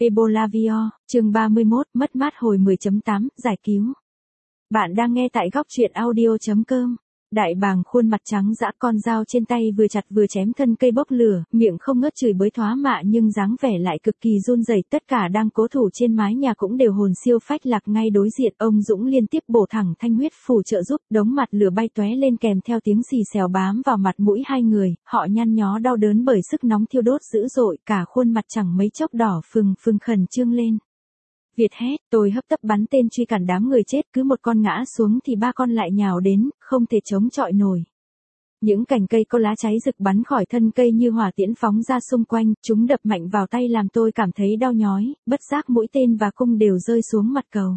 Ebola Vio, chương 31, mất mát hồi 10.8, giải cứu. Bạn đang nghe tại góc truyện audio.com. Đại bàng khuôn mặt trắng dã, con dao trên tay vừa chặt vừa chém thân cây bốc lửa, miệng không ngớt chửi bới thoá mạ nhưng dáng vẻ lại cực kỳ run rẩy. Tất cả đang cố thủ trên mái nhà cũng đều hồn siêu phách lạc. Ngay đối diện, ông Dũng liên tiếp bổ thẳng thanh huyết phù trợ giúp, đống mặt lửa bay tóe lên kèm theo tiếng xì xèo bám vào mặt mũi hai người. Họ nhăn nhó đau đớn bởi sức nóng thiêu đốt dữ dội, cả khuôn mặt chẳng mấy chốc đỏ phừng phừng khẩn trương lên. Việt hét, tôi hấp tấp bắn tên truy cản đám người chết, cứ một con ngã xuống thì ba con lại nhào đến, không thể chống chọi nổi. Những cành cây có lá cháy rực bắn khỏi thân cây như hỏa tiễn phóng ra xung quanh, chúng đập mạnh vào tay làm tôi cảm thấy đau nhói, bất giác mũi tên và cung đều rơi xuống mặt cầu.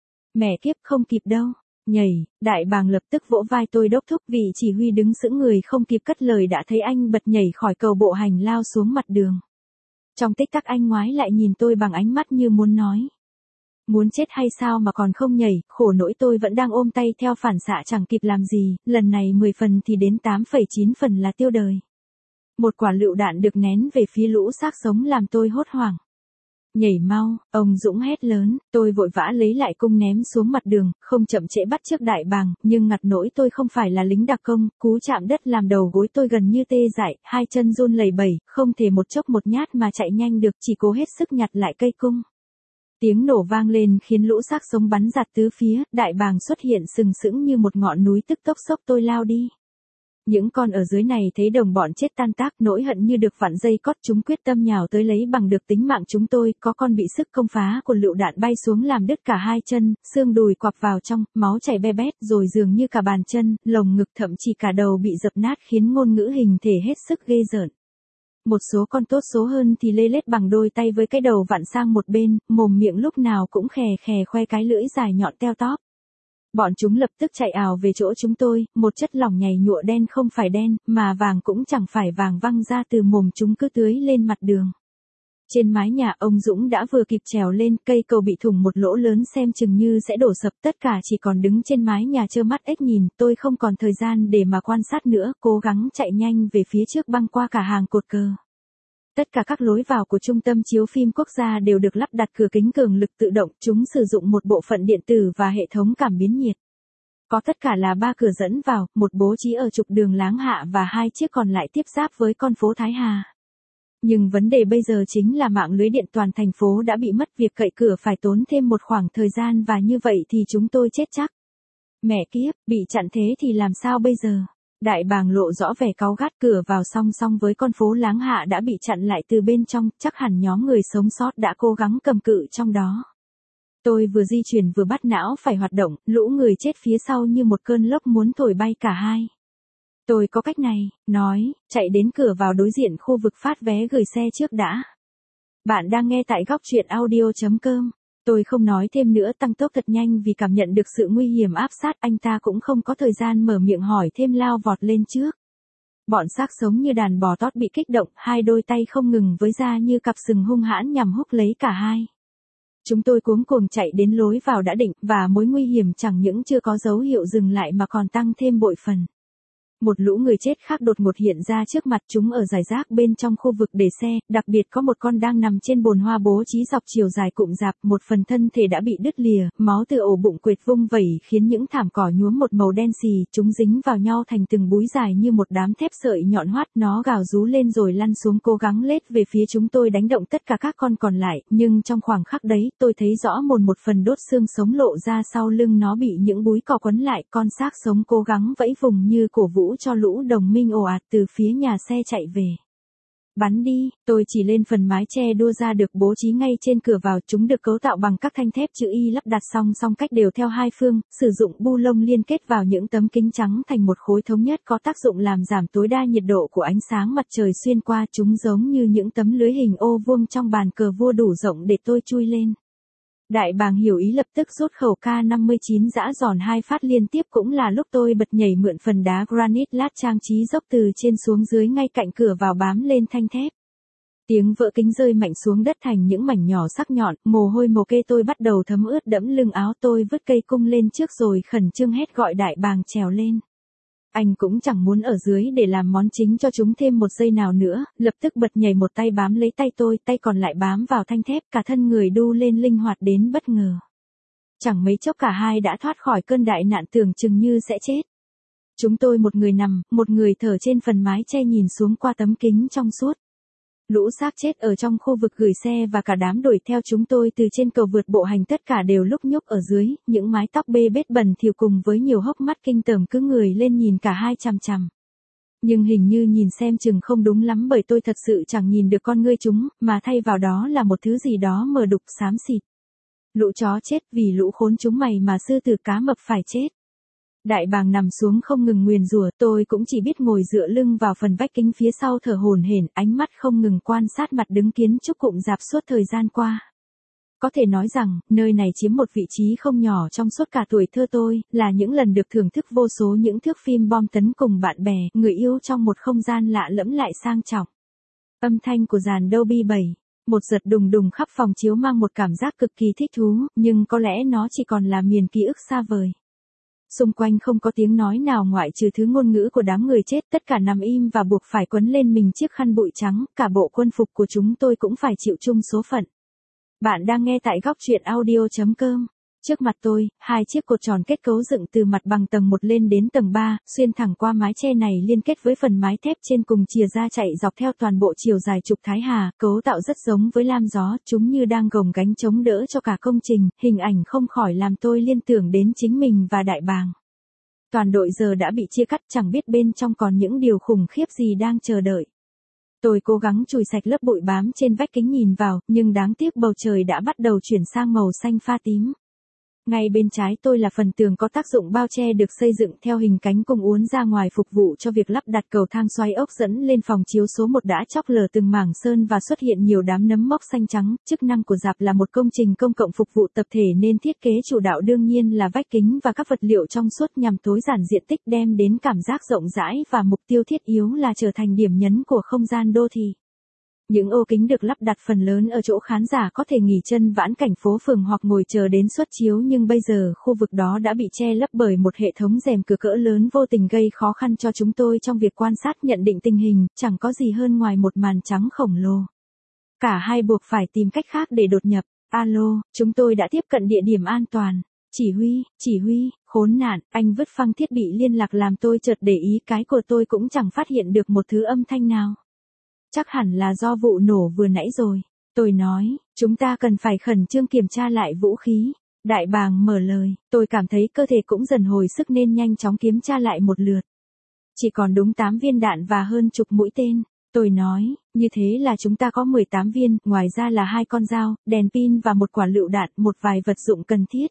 Mẹ kiếp, không kịp đâu. Nhảy, đại bàng lập tức vỗ vai tôi đốc thúc. Vị chỉ huy đứng sững người không kịp cất lời đã thấy anh bật nhảy khỏi cầu bộ hành lao xuống mặt đường. Trong tích tắc anh ngoái lại nhìn tôi bằng ánh mắt như muốn nói. Muốn chết hay sao mà còn không nhảy, khổ nỗi tôi vẫn đang ôm tay theo phản xạ chẳng kịp làm gì, lần này 10 phần thì đến 8,9 phần là tiêu đời. Một quả lựu đạn được nén về phía lũ xác sống làm tôi hốt hoảng. Nhảy mau, ông Dũng hét lớn, tôi vội vã lấy lại cung ném xuống mặt đường, không chậm trễ bắt trước đại bàng, nhưng ngặt nỗi tôi không phải là lính đặc công, cú chạm đất làm đầu gối tôi gần như tê dại, hai chân run lẩy bẩy, không thể một chốc một nhát mà chạy nhanh được, chỉ cố hết sức nhặt lại cây cung. Tiếng nổ vang lên khiến lũ xác sống bắn giạt tứ phía, đại bàng xuất hiện sừng sững như một ngọn núi tức tốc xốc tôi lao đi. Những con ở dưới này thấy đồng bọn chết tan tác, nỗi hận như được vặn dây cót, chúng quyết tâm nhào tới lấy bằng được tính mạng chúng tôi, có con bị sức công phá của lựu đạn bay xuống làm đứt cả hai chân, xương đùi quặp vào trong, máu chảy be bét, rồi dường như cả bàn chân, lồng ngực thậm chí cả đầu bị dập nát khiến ngôn ngữ hình thể hết sức ghê rợn. Một số con tốt số hơn thì lê lết bằng đôi tay với cái đầu vặn sang một bên, mồm miệng lúc nào cũng khè khè khoe cái lưỡi dài nhọn teo tóp. Bọn chúng lập tức chạy ào về chỗ chúng tôi, một chất lỏng nhầy nhụa đen không phải đen, mà vàng cũng chẳng phải vàng văng ra từ mồm chúng cứ tưới lên mặt đường. Trên mái nhà ông Dũng đã vừa kịp trèo lên, cây cầu bị thủng một lỗ lớn xem chừng như sẽ đổ sập, tất cả chỉ còn đứng trên mái nhà trơ mắt ếch nhìn. Tôi không còn thời gian để mà quan sát nữa, cố gắng chạy nhanh về phía trước băng qua cả hàng cột cờ. Tất cả các lối vào của trung tâm chiếu phim quốc gia đều được lắp đặt cửa kính cường lực tự động, chúng sử dụng một bộ phận điện tử và hệ thống cảm biến nhiệt. Có tất cả là 3 cửa dẫn vào, một bố trí ở trục đường Láng Hạ và 2 chiếc còn lại tiếp giáp với con phố Thái Hà. Nhưng vấn đề bây giờ chính là mạng lưới điện toàn thành phố đã bị mất, việc cậy cửa phải tốn thêm một khoảng thời gian và như vậy thì chúng tôi chết chắc. Mẹ kiếp, bị chặn thế thì làm sao bây giờ? Đại bàng lộ rõ vẻ cáu gắt, cửa vào song song với con phố Láng Hạ đã bị chặn lại từ bên trong, chắc hẳn nhóm người sống sót đã cố gắng cầm cự trong đó. Tôi vừa di chuyển vừa bắt não phải hoạt động, lũ người chết phía sau như một cơn lốc muốn thổi bay cả hai. Tôi có cách này, nói, chạy đến cửa vào đối diện khu vực phát vé gửi xe trước đã. Bạn đang nghe tại góc truyện audio.com. Tôi không nói thêm nữa, tăng tốc thật nhanh vì cảm nhận được sự nguy hiểm áp sát, anh ta cũng không có thời gian mở miệng hỏi thêm, lao vọt lên trước. Bọn xác sống như đàn bò tót bị kích động, hai đôi tay không ngừng với ra như cặp sừng hung hãn nhằm húc lấy cả hai. Chúng tôi cuống cuồng chạy đến lối vào đã định, và mối nguy hiểm chẳng những chưa có dấu hiệu dừng lại mà còn tăng thêm bội phần. Một lũ người chết khác đột ngột hiện ra trước mặt, chúng ở rải rác bên trong khu vực để xe, đặc biệt có một con đang nằm trên bồn hoa bố trí dọc chiều dài cụm rạp, một phần thân thể đã bị đứt lìa, máu từ ổ bụng quệt vung vẩy khiến những thảm cỏ nhuốm một màu đen xì, chúng dính vào nhau thành từng búi dài như một đám thép sợi nhọn hoắt, nó gào rú lên rồi lăn xuống cố gắng lết về phía chúng tôi đánh động tất cả các con còn lại, nhưng trong khoảng khắc đấy, tôi thấy rõ một phần đốt xương sống lộ ra sau lưng nó bị những búi cỏ quấn lại, con xác sống cố gắng vẫy vùng như cổ vũ cho lũ đồng minh ồ ạt từ phía nhà xe chạy về. Bắn đi, tôi chỉ lên phần mái che đua ra được bố trí ngay trên cửa vào, chúng được cấu tạo bằng các thanh thép chữ Y lắp đặt song cách đều theo hai phương, sử dụng bu lông liên kết vào những tấm kính trắng thành một khối thống nhất có tác dụng làm giảm tối đa nhiệt độ của ánh sáng mặt trời xuyên qua, chúng giống như những tấm lưới hình ô vuông trong bàn cờ vua đủ rộng để tôi chui lên. Đại bàng hiểu ý lập tức rút khẩu K59 giã giòn 2 phát liên tiếp, cũng là lúc tôi bật nhảy mượn phần đá granite lát trang trí dốc từ trên xuống dưới ngay cạnh cửa vào bám lên thanh thép. Tiếng vỡ kính rơi mạnh xuống đất thành những mảnh nhỏ sắc nhọn, mồ hôi mồ kê tôi bắt đầu thấm ướt đẫm lưng áo, tôi vứt cây cung lên trước rồi khẩn trương hét gọi đại bàng trèo lên. Anh cũng chẳng muốn ở dưới để làm món chính cho chúng thêm một giây nào nữa, lập tức bật nhảy một tay bám lấy tay tôi, tay còn lại bám vào thanh thép, cả thân người đu lên linh hoạt đến bất ngờ. Chẳng mấy chốc cả hai đã thoát khỏi cơn đại nạn tưởng chừng như sẽ chết. Chúng tôi một người nằm, một người thở trên phần mái che nhìn xuống qua tấm kính trong suốt. Lũ xác chết ở trong khu vực gửi xe và cả đám đuổi theo chúng tôi từ trên cầu vượt bộ hành tất cả đều lúc nhúc ở dưới, những mái tóc bê bết bẩn thỉu cùng với nhiều hốc mắt kinh tởm cứ người lên nhìn cả hai chằm chằm. Nhưng hình như nhìn xem chừng không đúng lắm bởi tôi thật sự chẳng nhìn được con ngươi chúng, mà thay vào đó là một thứ gì đó mờ đục xám xịt. Lũ chó chết vì lũ khốn chúng mày mà sư tử cá mập phải chết. Đại bàng nằm xuống không ngừng nguyền rủa, tôi cũng chỉ biết ngồi dựa lưng vào phần vách kính phía sau thở hổn hển, ánh mắt không ngừng quan sát mặt đứng kiến trúc cụm rạp suốt thời gian qua. Có thể nói rằng, nơi này chiếm một vị trí không nhỏ trong suốt cả tuổi thơ tôi, là những lần được thưởng thức vô số những thước phim bom tấn cùng bạn bè, người yêu trong một không gian lạ lẫm lại sang trọng. Âm thanh của dàn Dolby 7, một giật đùng đùng khắp phòng chiếu mang một cảm giác cực kỳ thích thú, nhưng có lẽ nó chỉ còn là miền ký ức xa vời. Xung quanh không có tiếng nói nào ngoại trừ thứ ngôn ngữ của đám người chết, tất cả nằm im và buộc phải quấn lên mình chiếc khăn bụi trắng, cả bộ quân phục của chúng tôi cũng phải chịu chung số phận. Bạn đang nghe tại góc truyện audio.com. Trước mặt tôi, hai chiếc cột tròn kết cấu dựng từ mặt bằng tầng 1 lên đến tầng 3, xuyên thẳng qua mái che này liên kết với phần mái thép trên cùng chìa ra chạy dọc theo toàn bộ chiều dài trục Thái Hà, cấu tạo rất giống với lam gió, chúng như đang gồng gánh chống đỡ cho cả công trình, hình ảnh không khỏi làm tôi liên tưởng đến chính mình và đại bàng. Toàn đội giờ đã bị chia cắt, chẳng biết bên trong còn những điều khủng khiếp gì đang chờ đợi. Tôi cố gắng chùi sạch lớp bụi bám trên vách kính nhìn vào, nhưng đáng tiếc bầu trời đã bắt đầu chuyển sang màu xanh pha tím. Ngay bên trái tôi là phần tường có tác dụng bao che được xây dựng theo hình cánh cung uốn ra ngoài phục vụ cho việc lắp đặt cầu thang xoay ốc dẫn lên phòng chiếu số 1 đã chóc lở từng mảng sơn và xuất hiện nhiều đám nấm mốc xanh trắng. Chức năng của rạp là một công trình công cộng phục vụ tập thể nên thiết kế chủ đạo đương nhiên là vách kính và các vật liệu trong suốt nhằm tối giản diện tích đem đến cảm giác rộng rãi và mục tiêu thiết yếu là trở thành điểm nhấn của không gian đô thị. Những ô kính được lắp đặt phần lớn ở chỗ khán giả có thể nghỉ chân vãn cảnh phố phường hoặc ngồi chờ đến suất chiếu, nhưng bây giờ khu vực đó đã bị che lấp bởi một hệ thống rèm cửa cỡ lớn vô tình gây khó khăn cho chúng tôi trong việc quan sát nhận định tình hình, chẳng có gì hơn ngoài một màn trắng khổng lồ. Cả hai buộc phải tìm cách khác để đột nhập. Alo, chúng tôi đã tiếp cận địa điểm an toàn. Chỉ huy, khốn nạn, anh vứt phăng thiết bị liên lạc làm tôi chợt để ý cái của tôi cũng chẳng phát hiện được một thứ âm thanh nào. Chắc hẳn là do vụ nổ vừa nãy rồi. Tôi nói, chúng ta cần phải khẩn trương kiểm tra lại vũ khí. Đại bàng mở lời, tôi cảm thấy cơ thể cũng dần hồi sức nên nhanh chóng kiểm tra lại một lượt. Chỉ còn đúng 8 viên đạn và hơn chục mũi tên. Tôi nói, như thế là chúng ta có 18 viên, ngoài ra là 2 con dao, đèn pin và một quả lựu đạn, một vài vật dụng cần thiết.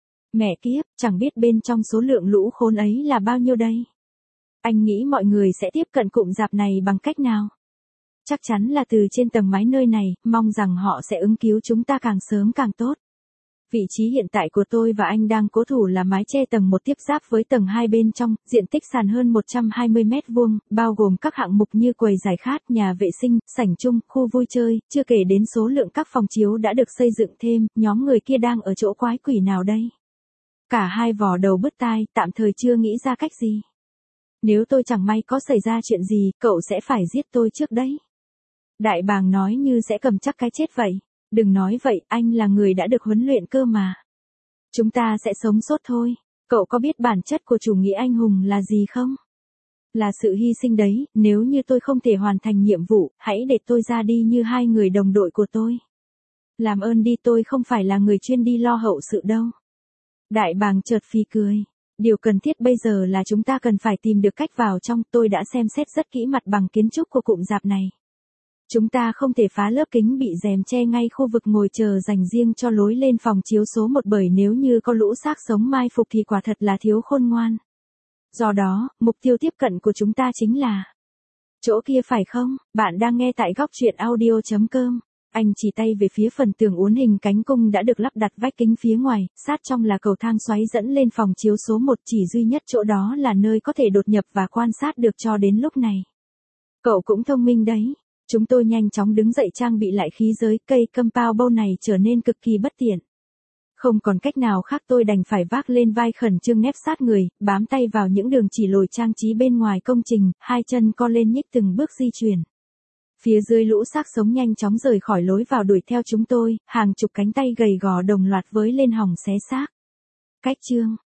Mẹ kiếp, chẳng biết bên trong số lượng lũ khốn ấy là bao nhiêu đây. Anh nghĩ mọi người sẽ tiếp cận cụm rạp này bằng cách nào? Chắc chắn là từ trên tầng mái nơi này, mong rằng họ sẽ ứng cứu chúng ta càng sớm càng tốt. Vị trí hiện tại của tôi và anh đang cố thủ là mái che tầng 1 tiếp giáp với tầng 2 bên trong, diện tích sàn hơn 120 mét vuông, bao gồm các hạng mục như quầy giải khát, nhà vệ sinh, sảnh chung, khu vui chơi, chưa kể đến số lượng các phòng chiếu đã được xây dựng thêm, nhóm người kia đang ở chỗ quái quỷ nào đây? Cả hai vò đầu bứt tai, tạm thời chưa nghĩ ra cách gì. Nếu tôi chẳng may có xảy ra chuyện gì, cậu sẽ phải giết tôi trước đấy. Đại bàng nói như sẽ cầm chắc cái chết vậy. Đừng nói vậy, anh là người đã được huấn luyện cơ mà. Chúng ta sẽ sống sót thôi. Cậu có biết bản chất của chủ nghĩa anh hùng là gì không? Là sự hy sinh đấy, nếu như tôi không thể hoàn thành nhiệm vụ, hãy để tôi ra đi như 2 người đồng đội của tôi. Làm ơn đi, tôi không phải là người chuyên đi lo hậu sự đâu. Đại bàng chợt phì cười. Điều cần thiết bây giờ là chúng ta cần phải tìm được cách vào trong, tôi đã xem xét rất kỹ mặt bằng kiến trúc của cụm rạp này. Chúng ta không thể phá lớp kính bị rèm che ngay khu vực ngồi chờ dành riêng cho lối lên phòng chiếu số 1 bởi nếu như có lũ xác sống mai phục thì quả thật là thiếu khôn ngoan. Do đó, mục tiêu tiếp cận của chúng ta chính là chỗ kia phải không? Bạn đang nghe tại góc truyện audio.com. Anh chỉ tay về phía phần tường uốn hình cánh cung đã được lắp đặt vách kính phía ngoài, sát trong là cầu thang xoáy dẫn lên phòng chiếu số 1, chỉ duy nhất chỗ đó là nơi có thể đột nhập và quan sát được cho đến lúc này. Cậu cũng thông minh đấy. Chúng tôi nhanh chóng đứng dậy trang bị lại khí giới, cây compound bow này trở nên cực kỳ bất tiện. Không còn cách nào khác tôi đành phải vác lên vai khẩn trương nép sát người, bám tay vào những đường chỉ lồi trang trí bên ngoài công trình, hai chân co lên nhích từng bước di chuyển. Phía dưới lũ xác sống nhanh chóng rời khỏi lối vào đuổi theo chúng tôi, hàng chục cánh tay gầy gò đồng loạt với lên hòng xé xác. Cách chương